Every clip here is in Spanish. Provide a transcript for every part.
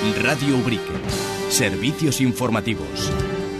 Radio Ubrique. Servicios informativos.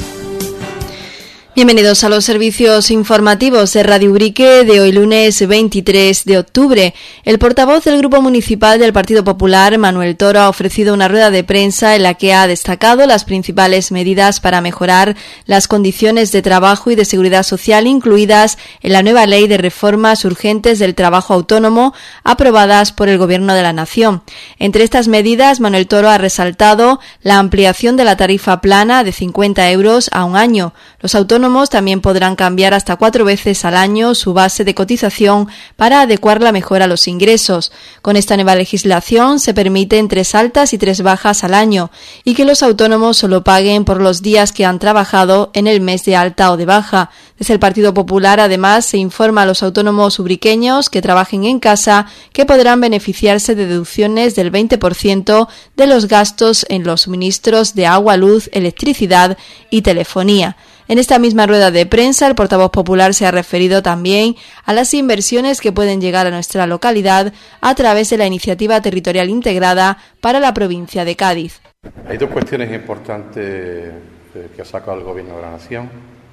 Bienvenidos a los servicios informativos de Radio Ubrique de hoy lunes 23 de octubre. El portavoz del Grupo Municipal del Partido Popular, Manuel Toro, ha ofrecido una rueda de prensa en la que ha destacado las principales medidas para mejorar las condiciones de trabajo y de seguridad social incluidas en la nueva Ley de Reformas Urgentes del Trabajo Autónomo aprobadas por el Gobierno de la Nación. Entre estas medidas, Manuel Toro ha resaltado la ampliación de la tarifa plana de 50 euros a un año. Los autónomos también podrán cambiar hasta 4 veces al año su base de cotización para adecuarla mejor a los ingresos. Con esta nueva legislación se permiten 3 altas y 3 bajas al año y que los autónomos solo paguen por los días que han trabajado en el mes de alta o de baja. Desde el Partido Popular, además, se informa a los autónomos ubriqueños que trabajen en casa que podrán beneficiarse de deducciones del 20% de los gastos en los suministros de agua, luz, electricidad y telefonía. En esta misma rueda de prensa, el portavoz popular se ha referido también a las inversiones que pueden llegar a nuestra localidad a través de la Iniciativa Territorial Integrada para la provincia de Cádiz. Hay 2 cuestiones importantes que ha sacado el Gobierno de la Nación,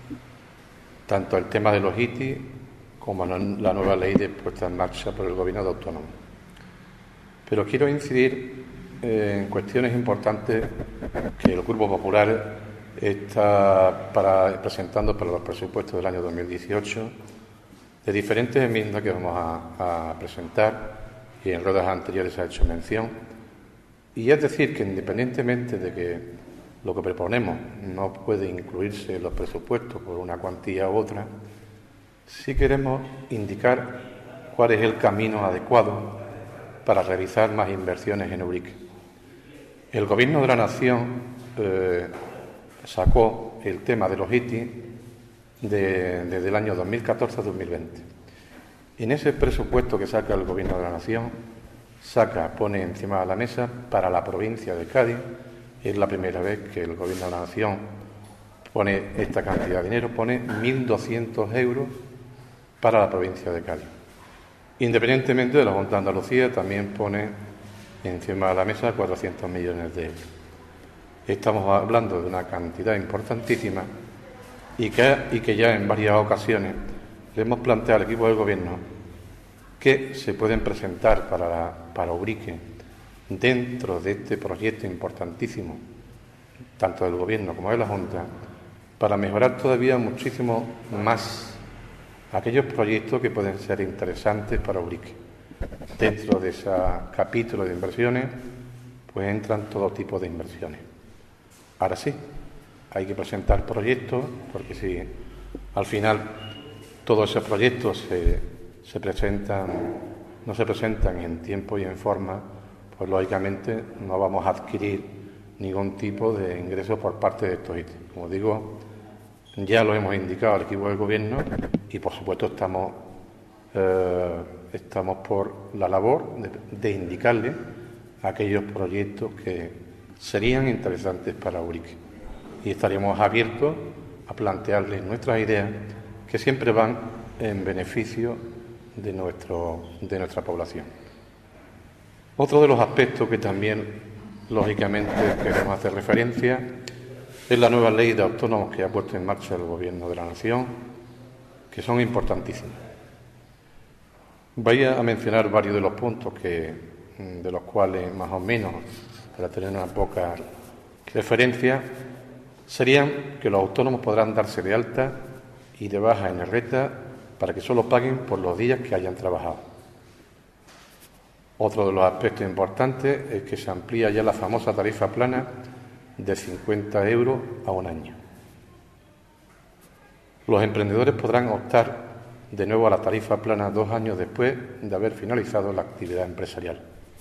tanto el tema de los ITI como la nueva ley de puesta en marcha por el Gobierno de Autónomo. Pero quiero incidir en cuestiones importantes que el Grupo Popular está presentando para los presupuestos del año 2018, de diferentes enmiendas que vamos a presentar, y en ruedas anteriores se ha hecho mención. Y es decir, que independientemente de que lo que proponemos no puede incluirse en los presupuestos por una cuantía u otra, sí queremos indicar cuál es el camino adecuado para realizar más inversiones en Ubrique. El Gobierno de la Nación sacó el tema de los ITI desde el año 2014 a 2020. En ese presupuesto que saca el Gobierno de la Nación, pone encima de la mesa para la provincia de Cádiz. Es la primera vez que el Gobierno de la Nación pone esta cantidad de dinero, pone 1.200 euros para la provincia de Cádiz. Independientemente de la Junta de Andalucía, también pone encima de la mesa 400 millones de euros. Estamos hablando de una cantidad importantísima y que ya en varias ocasiones le hemos planteado al equipo del Gobierno que se pueden presentar para Ubrique dentro de este proyecto importantísimo, tanto del Gobierno como de la Junta, para mejorar todavía muchísimo más aquellos proyectos que pueden ser interesantes para Ubrique. Dentro de ese capítulo de inversiones, pues entran todo tipo de inversiones. Ahora sí, hay que presentar proyectos, porque si al final todos esos proyectos no se presentan en tiempo y en forma, pues lógicamente no vamos a adquirir ningún tipo de ingreso por parte de estos ítems. Como digo, ya lo hemos indicado al equipo del Gobierno y por supuesto estamos por la labor de indicarle aquellos proyectos que serían interesantes para Ubrique, y estaríamos abiertos a plantearles nuestras ideas que siempre van en beneficio de nuestra población. Otro de los aspectos que también lógicamente queremos hacer referencia es la nueva ley de autónomos que ha puesto en marcha el Gobierno de la Nación, que son importantísimas. Voy a mencionar varios de los puntos de los cuales más o menos, para tener una poca referencia, serían que los autónomos podrán darse de alta y de baja en RETA para que solo paguen por los días que hayan trabajado. Otro de los aspectos importantes es que se amplía ya la famosa tarifa plana de 50 euros a un año. Los emprendedores podrán optar de nuevo a la tarifa plana 2 años después de haber finalizado la actividad empresarial.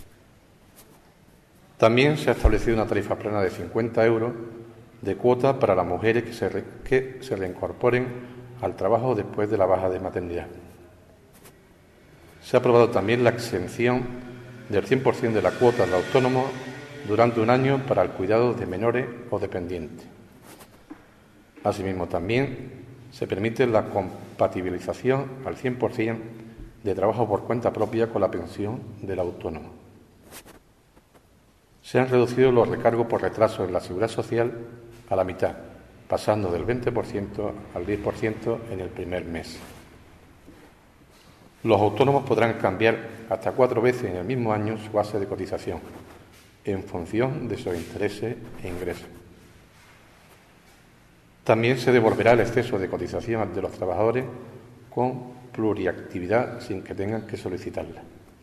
También se ha establecido una tarifa plana de 50 euros de cuota para las mujeres que se reincorporen al trabajo después de la baja de maternidad. Se ha aprobado también la exención del 100% de la cuota de autónomos durante un año para el cuidado de menores o dependientes. Asimismo, también se permite la compatibilización al 100% de trabajo por cuenta propia con la pensión del autónomo. Se han reducido los recargos por retraso en la Seguridad Social a la mitad, pasando del 20% al 10% en el primer mes. Los autónomos podrán cambiar hasta 4 veces en el mismo año su base de cotización, en función de sus intereses e ingresos. También se devolverá el exceso de cotización de los trabajadores con pluriactividad sin que tengan que solicitarla.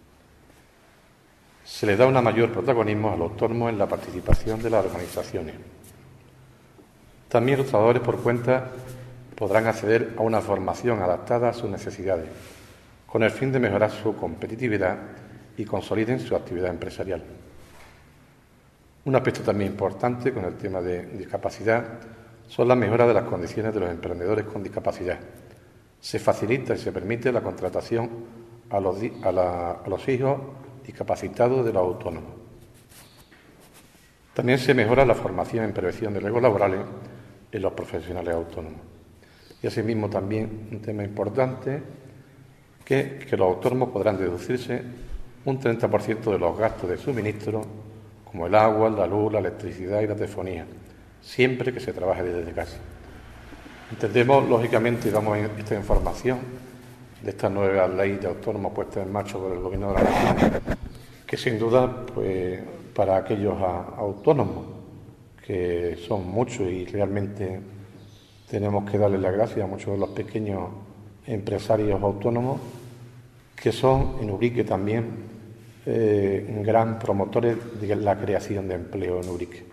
Se le da un mayor protagonismo a los autónomos en la participación de las organizaciones. También los trabajadores por cuenta podrán acceder a una formación adaptada a sus necesidades, con el fin de mejorar su competitividad y consoliden su actividad empresarial. Un aspecto también importante con el tema de discapacidad son las mejoras de las condiciones de los emprendedores con discapacidad. Se facilita y se permite la contratación a los hijos discapacitados de los autónomos. También se mejora la formación en prevención de riesgos laborales en los profesionales autónomos. Y asimismo también un tema importante que los autónomos podrán deducirse un 30% de los gastos de suministro, como el agua, la luz, la electricidad y la telefonía, siempre que se trabaje desde casa. Entendemos, lógicamente, y damos esta información de esta nueva ley de autónomos puesta en marcha por el Gobierno de la Nación, que sin duda, pues, para aquellos autónomos, que son muchos y realmente tenemos que darles las gracias a muchos de los pequeños empresarios autónomos, que son en Ubrique también gran promotores de la creación de empleo en Ubrique.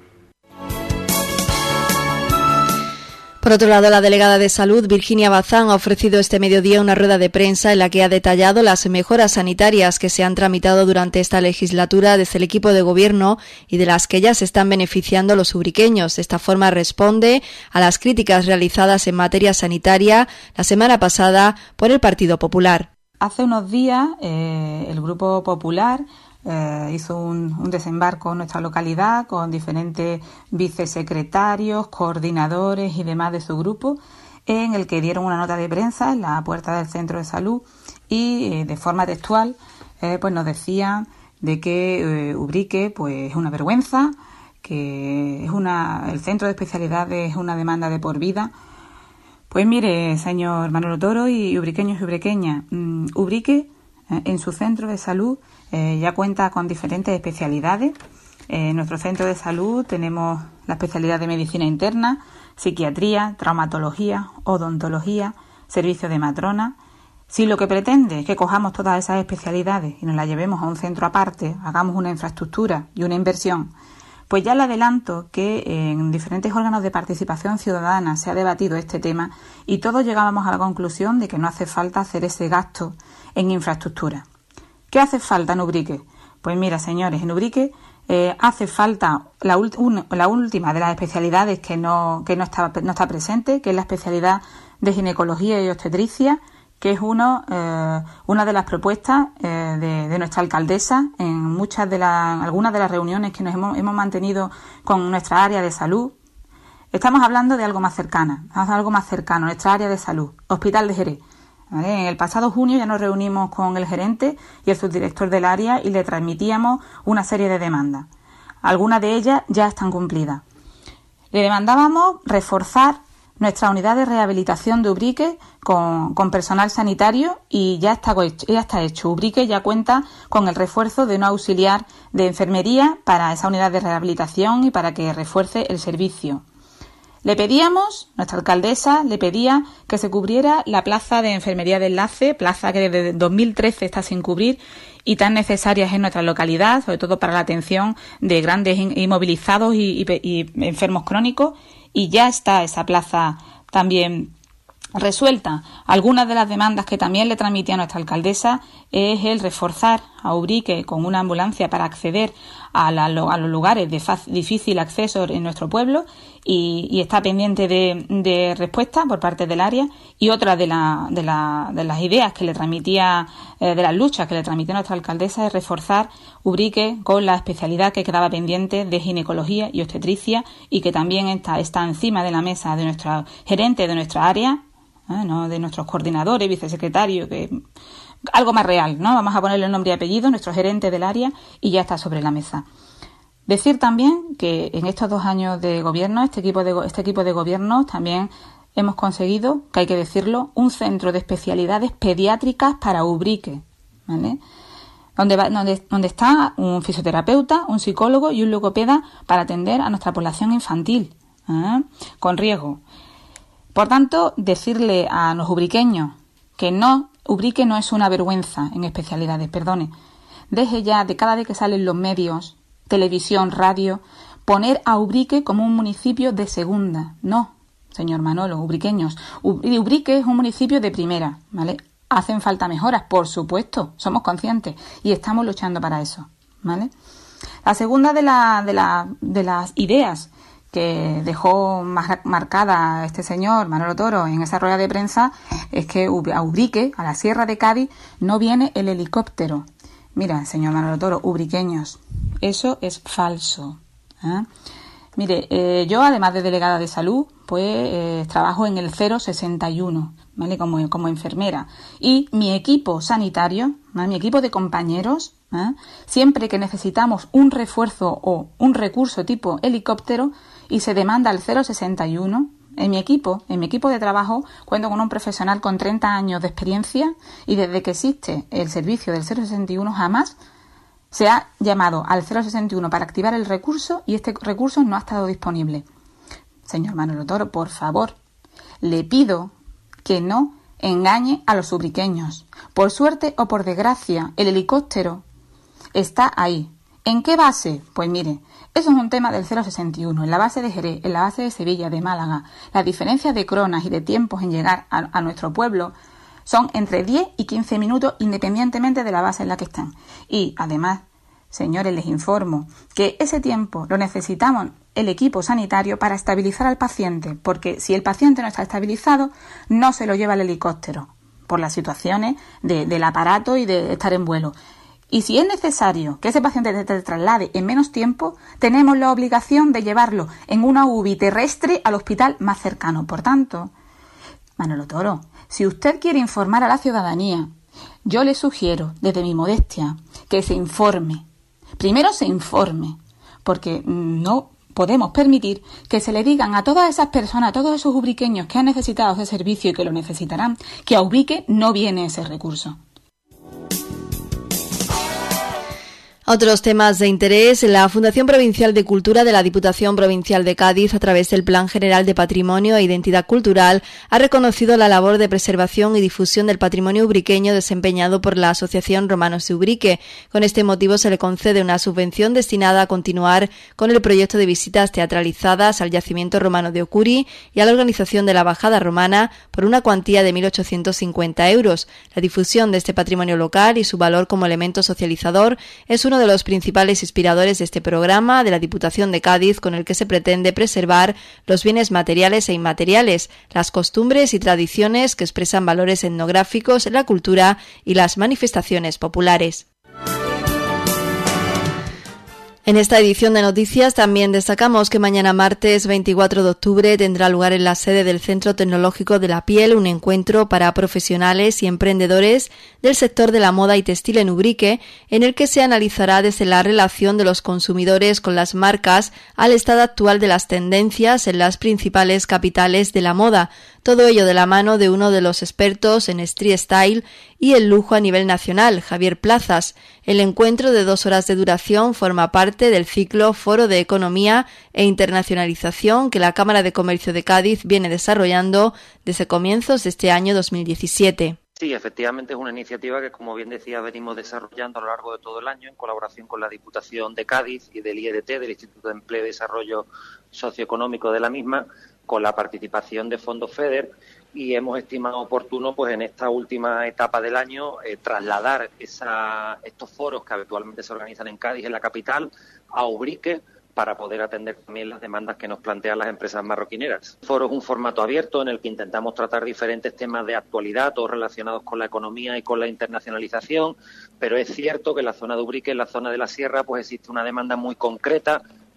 Por otro lado, la delegada de Salud, Virginia Bazán, ha ofrecido este mediodía una rueda de prensa en la que ha detallado las mejoras sanitarias que se han tramitado durante esta legislatura desde el equipo de gobierno y de las que ya se están beneficiando los ubriqueños. De esta forma responde a las críticas realizadas en materia sanitaria la semana pasada por el Partido Popular. Hace unos días el Grupo Popular hizo un desembarco en nuestra localidad con diferentes vicesecretarios, coordinadores y demás de su grupo, en el que dieron una nota de prensa en la puerta del centro de salud y de forma textual pues nos decían de que Ubrique pues es una vergüenza, que es el centro de especialidades es una demanda de por vida. Pues mire, señor Manolo Toro y ubriqueños y ubriqueñas, Ubrique en su centro de salud ya cuenta con diferentes especialidades. En nuestro centro de salud tenemos la especialidad de medicina interna, psiquiatría, traumatología, odontología, servicio de matrona. Si lo que pretende es que cojamos todas esas especialidades y nos las llevemos a un centro aparte, hagamos una infraestructura y una inversión, pues ya le adelanto que en diferentes órganos de participación ciudadana se ha debatido este tema y todos llegábamos a la conclusión de que no hace falta hacer ese gasto en infraestructura. ¿Qué hace falta en Ubrique? Pues mira, señores, en Ubrique hace falta la última de las especialidades que no está presente, que es la especialidad de ginecología y obstetricia, que es una de las propuestas de nuestra alcaldesa en algunas de las reuniones que nos hemos mantenido con nuestra área de salud. Estamos hablando de algo más cercano, nuestra área de salud, Hospital de Jerez. ¿Vale? En el pasado junio ya nos reunimos con el gerente y el subdirector del área y le transmitíamos una serie de demandas. Algunas de ellas ya están cumplidas. Le demandábamos reforzar nuestra unidad de rehabilitación de Ubrique con personal sanitario y ya está hecho. Ubrique ya cuenta con el refuerzo de un auxiliar de enfermería para esa unidad de rehabilitación y para que refuerce el servicio. Nuestra alcaldesa le pedía que se cubriera la plaza de enfermería de enlace, plaza que desde 2013 está sin cubrir y tan necesaria es en nuestra localidad, sobre todo para la atención de grandes inmovilizados y enfermos crónicos, y ya está esa plaza también resuelta. Algunas de las demandas que también le transmitía a nuestra alcaldesa es el reforzar a Ubrique con una ambulancia para acceder a los lugares de difícil acceso en nuestro pueblo y está pendiente de respuesta por parte del área. Y otra de las ideas que le transmitía, de las luchas que le transmitía nuestra alcaldesa, es reforzar Ubrique con la especialidad que quedaba pendiente de ginecología y obstetricia y que también está encima de la mesa de nuestro gerente de nuestra área, no de nuestros coordinadores, vicesecretarios, que algo más real, ¿no? Vamos a ponerle el nombre y apellido, nuestro gerente del área, y ya está sobre la mesa. Decir también que en estos 2 años de gobierno, este equipo de gobierno también hemos conseguido, que hay que decirlo, un centro de especialidades pediátricas para Ubrique, ¿vale? Donde está un fisioterapeuta, un psicólogo y un logopeda para atender a nuestra población infantil, con riesgo. Por tanto, decirle a los ubriqueños que Ubrique no es una vergüenza en especialidades, perdone. Deje ya de cada vez que salen los medios, televisión, radio, poner a Ubrique como un municipio de segunda. No, señor Manolo, ubriqueños. Ubrique es un municipio de primera, ¿vale? Hacen falta mejoras, por supuesto, somos conscientes y estamos luchando para eso, ¿vale? La segunda de las ideas que dejó marcada este señor Manolo Toro en esa rueda de prensa es que a Ubrique, a la Sierra de Cádiz, no viene el helicóptero. Mira, señor Manolo Toro, ubriqueños, eso es falso, ¿eh? Mire, yo además de delegada de salud, pues trabajo en el 061, ¿vale? Como enfermera. Y mi equipo sanitario, ¿vale? Mi equipo de compañeros, siempre que necesitamos un refuerzo o un recurso tipo helicóptero y se demanda el 061, en mi equipo de trabajo cuento con un profesional con 30 años de experiencia y desde que existe el servicio del 061 jamás se ha llamado al 061 para activar el recurso y este recurso no ha estado disponible. Señor Manolo Toro, por favor, le pido que no engañe a los ubriqueños. Por suerte o por desgracia, el helicóptero está ahí. ¿En qué base? Pues mire, eso es un tema del 061, en la base de Jerez, en la base de Sevilla, de Málaga. Las diferencias de cronas y de tiempos en llegar a nuestro pueblo son entre 10 y 15 minutos independientemente de la base en la que están. Y además, señores, les informo que ese tiempo lo necesitamos el equipo sanitario para estabilizar al paciente, porque si el paciente no está estabilizado, no se lo lleva el helicóptero, por las situaciones del aparato y de estar en vuelo. Y si es necesario que ese paciente se traslade en menos tiempo, tenemos la obligación de llevarlo en una UBI terrestre al hospital más cercano. Por tanto, Manolo Toro, si usted quiere informar a la ciudadanía, yo le sugiero, desde mi modestia, que se informe. Primero se informe, porque no podemos permitir que se le digan a todas esas personas, a todos esos ubriqueños que han necesitado ese servicio y que lo necesitarán, que a Ubrique no viene ese recurso. Otros temas de interés. La Fundación Provincial de Cultura de la Diputación Provincial de Cádiz, a través del Plan General de Patrimonio e Identidad Cultural, ha reconocido la labor de preservación y difusión del patrimonio ubriqueño desempeñado por la Asociación Romanos de Ubrique. Con este motivo se le concede una subvención destinada a continuar con el proyecto de visitas teatralizadas al yacimiento romano de Ocuri y a la organización de la Bajada Romana por una cuantía de 1.850 euros. La difusión de este patrimonio local y su valor como elemento socializador es uno de los principales inspiradores de este programa de la Diputación de Cádiz, con el que se pretende preservar los bienes materiales e inmateriales, las costumbres y tradiciones que expresan valores etnográficos, la cultura y las manifestaciones populares. En esta edición de noticias también destacamos que mañana martes 24 de octubre tendrá lugar en la sede del Centro Tecnológico de la Piel un encuentro para profesionales y emprendedores del sector de la moda y textil en Ubrique, en el que se analizará desde la relación de los consumidores con las marcas al estado actual de las tendencias en las principales capitales de la moda. Todo ello de la mano de uno de los expertos en street style y el lujo a nivel nacional, Javier Plazas. El encuentro de 2 horas de duración forma parte del ciclo Foro de Economía e Internacionalización que la Cámara de Comercio de Cádiz viene desarrollando desde comienzos de este año 2017. Sí, efectivamente es una iniciativa que, como bien decía, venimos desarrollando a lo largo de todo el año en colaboración con la Diputación de Cádiz y del IEDT, del Instituto de Empleo y Desarrollo Socioeconómico de la misma, con la participación de fondos FEDER, y hemos estimado oportuno, pues en esta última etapa del año, trasladar estos foros que habitualmente se organizan en Cádiz, en la capital, a Ubrique, para poder atender también las demandas que nos plantean las empresas marroquineras. El foro es un formato abierto en el que intentamos tratar diferentes temas de actualidad, todos relacionados con la economía y con la internacionalización, pero es cierto que en la zona de Ubrique, en la zona de la Sierra, pues existe una demanda muy concreta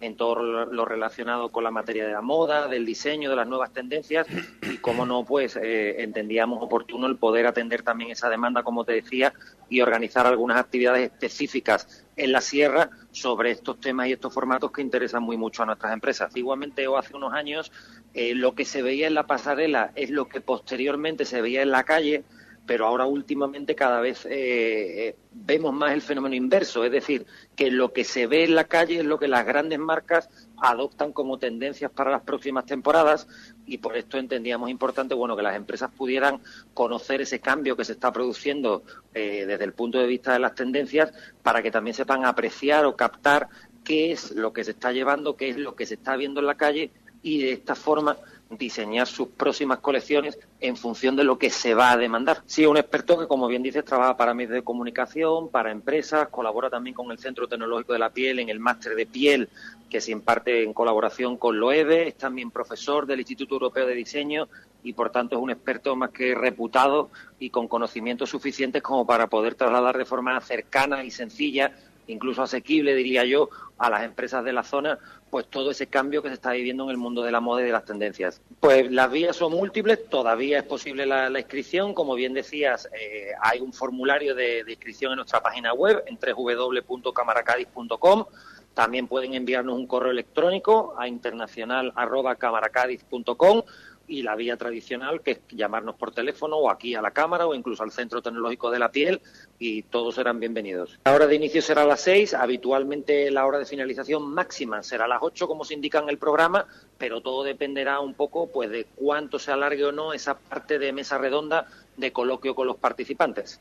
en todo lo relacionado con la materia de la moda, del diseño, de las nuevas tendencias y, cómo no, pues entendíamos oportuno el poder atender también esa demanda, como te decía, y organizar algunas actividades específicas en la sierra sobre estos temas y estos formatos que interesan muy mucho a nuestras empresas. Igualmente, o hace unos años, lo que se veía en la pasarela es lo que posteriormente se veía en la calle, pero ahora últimamente cada vez vemos más el fenómeno inverso, es decir, que lo que se ve en la calle es lo que las grandes marcas adoptan como tendencias para las próximas temporadas, y por esto entendíamos importante, bueno, que las empresas pudieran conocer ese cambio que se está produciendo desde el punto de vista de las tendencias, para que también sepan apreciar o captar qué es lo que se está llevando, qué es lo que se está viendo en la calle, y de esta forma diseñar sus próximas colecciones en función de lo que se va a demandar. Sí, un experto que, como bien dices, trabaja para medios de comunicación, para empresas, colabora también con el Centro Tecnológico de la Piel en el máster de piel que se imparte en colaboración con Loewe, es también profesor del Instituto Europeo de Diseño y, por tanto, es un experto más que reputado y con conocimientos suficientes como para poder trasladar de forma cercana y sencilla, incluso asequible, diría yo, a las empresas de la zona, pues todo ese cambio que se está viviendo en el mundo de la moda y de las tendencias. Pues las vías son múltiples, todavía es posible la inscripción, como bien decías, hay un formulario de inscripción en nuestra página web, en www.camaracadiz.com, también pueden enviarnos un correo electrónico a internacional@camaracadiz.com, y la vía tradicional, que es llamarnos por teléfono o aquí a la Cámara o incluso al Centro Tecnológico de la Piel, y todos serán bienvenidos. La hora de inicio será a las 6, habitualmente la hora de finalización máxima será a las 8, como se indica en el programa, pero todo dependerá un poco pues de cuánto se alargue o no esa parte de mesa redonda de coloquio con los participantes.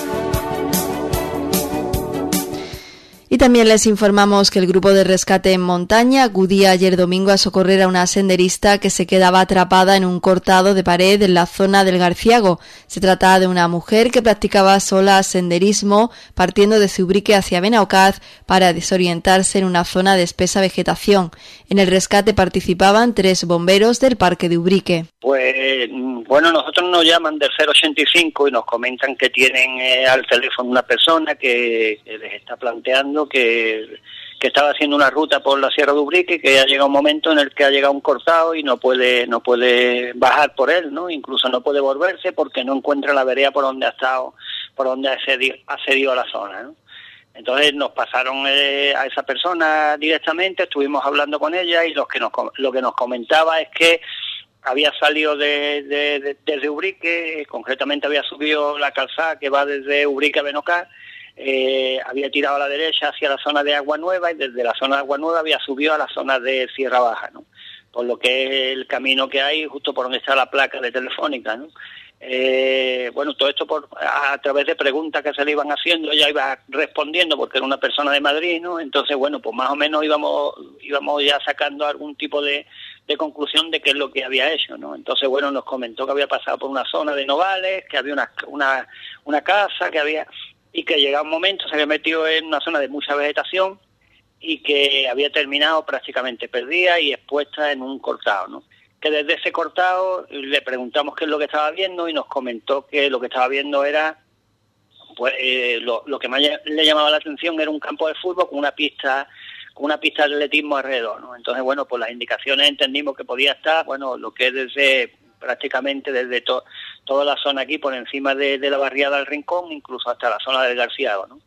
Y también les informamos que el grupo de rescate en montaña acudía ayer domingo a socorrer a una senderista que se quedaba atrapada en un cortado de pared en la zona del Garciago. Se trata de una mujer que practicaba sola senderismo partiendo de Zubrique hacia Benaocaz para desorientarse en una zona de espesa vegetación. En el rescate participaban 3 bomberos del Parque de Ubrique. Pues bueno, nosotros nos llaman del 085 y nos comentan que tienen al teléfono una persona que les está planteando que estaba haciendo una ruta por la Sierra de Ubrique, que ha llegado un momento en el que ha llegado un cortado y no puede bajar por él, ¿no? Incluso no puede volverse porque no encuentra la vereda por donde ha estado, por donde ha accedido a la zona, ¿no? Entonces nos pasaron a esa persona directamente, estuvimos hablando con ella y lo que nos comentaba es que había salido desde Ubrique, concretamente había subido la calzada que va desde Ubrique a Benaocaz, había tirado a la derecha hacia la zona de Agua Nueva y desde la zona de Agua Nueva había subido a la zona de Sierra Baja, ¿no? Por lo que es el camino que hay justo por donde está la placa de Telefónica, ¿no? Bueno, todo esto a través de preguntas que se le iban haciendo, ella iba respondiendo porque era una persona de Madrid, ¿no? Entonces, bueno, pues más o menos íbamos ya sacando algún tipo de conclusión de qué es lo que había hecho, ¿no? Entonces, bueno, nos comentó que había pasado por una zona de Novales, que había una casa, que había, y que llegaba un momento, se había metido en una zona de mucha vegetación y que había terminado prácticamente perdida y expuesta en un cortado, ¿no? Que desde ese cortado le preguntamos qué es lo que estaba viendo y nos comentó que lo que estaba viendo era, pues lo que más le llamaba la atención era un campo de fútbol con una pista de atletismo alrededor, ¿no? Entonces, bueno, pues las indicaciones entendimos que podía estar, bueno, lo que es prácticamente desde toda la zona aquí, por encima de la barriada del Rincón, incluso hasta la zona del Garciago, ¿no?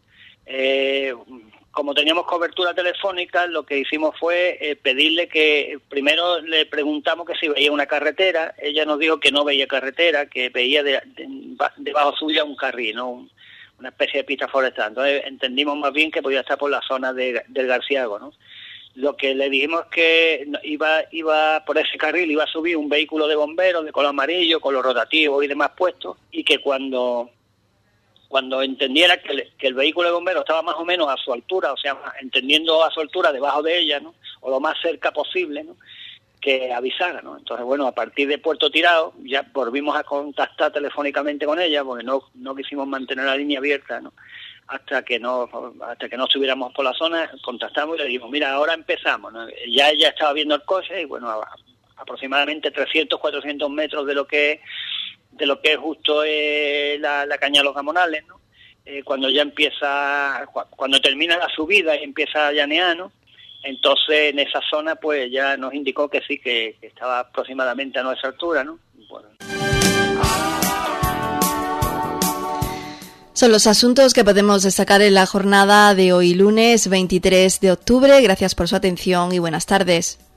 Como teníamos cobertura telefónica, lo que hicimos fue pedirle que, primero le preguntamos que si veía una carretera, ella nos dijo que no veía carretera, que veía debajo suya un carril, ¿no? Una especie de pista forestal. Entonces entendimos más bien que podía estar por la zona del Garciago, ¿no? Lo que le dijimos que iba por ese carril, iba a subir un vehículo de bomberos de color amarillo, con los rotativos y demás puestos, y que cuando entendiera que el vehículo de bomberos estaba más o menos a su altura, o sea, entendiendo a su altura debajo de ella, ¿no? O lo más cerca posible, ¿no? Que avisara, ¿no? Entonces, bueno, a partir de Puerto Tirado ya volvimos a contactar telefónicamente con ella, porque no quisimos mantener la línea abierta, ¿no? Hasta que no estuviéramos por la zona, contactamos y le dijimos, mira, ahora empezamos, ¿no? Ya ella estaba viendo el coche y, bueno, aproximadamente 300, 400 metros de lo que es justo la Caña de los Gamonales, ¿no? Cuando termina la subida y empieza a llanear, ¿no? Entonces, en esa zona, pues ya nos indicó que sí, que estaba aproximadamente a nuestra altura, ¿no? Bueno. Son los asuntos que podemos destacar en la jornada de hoy, lunes 23 de octubre. Gracias por su atención y buenas tardes.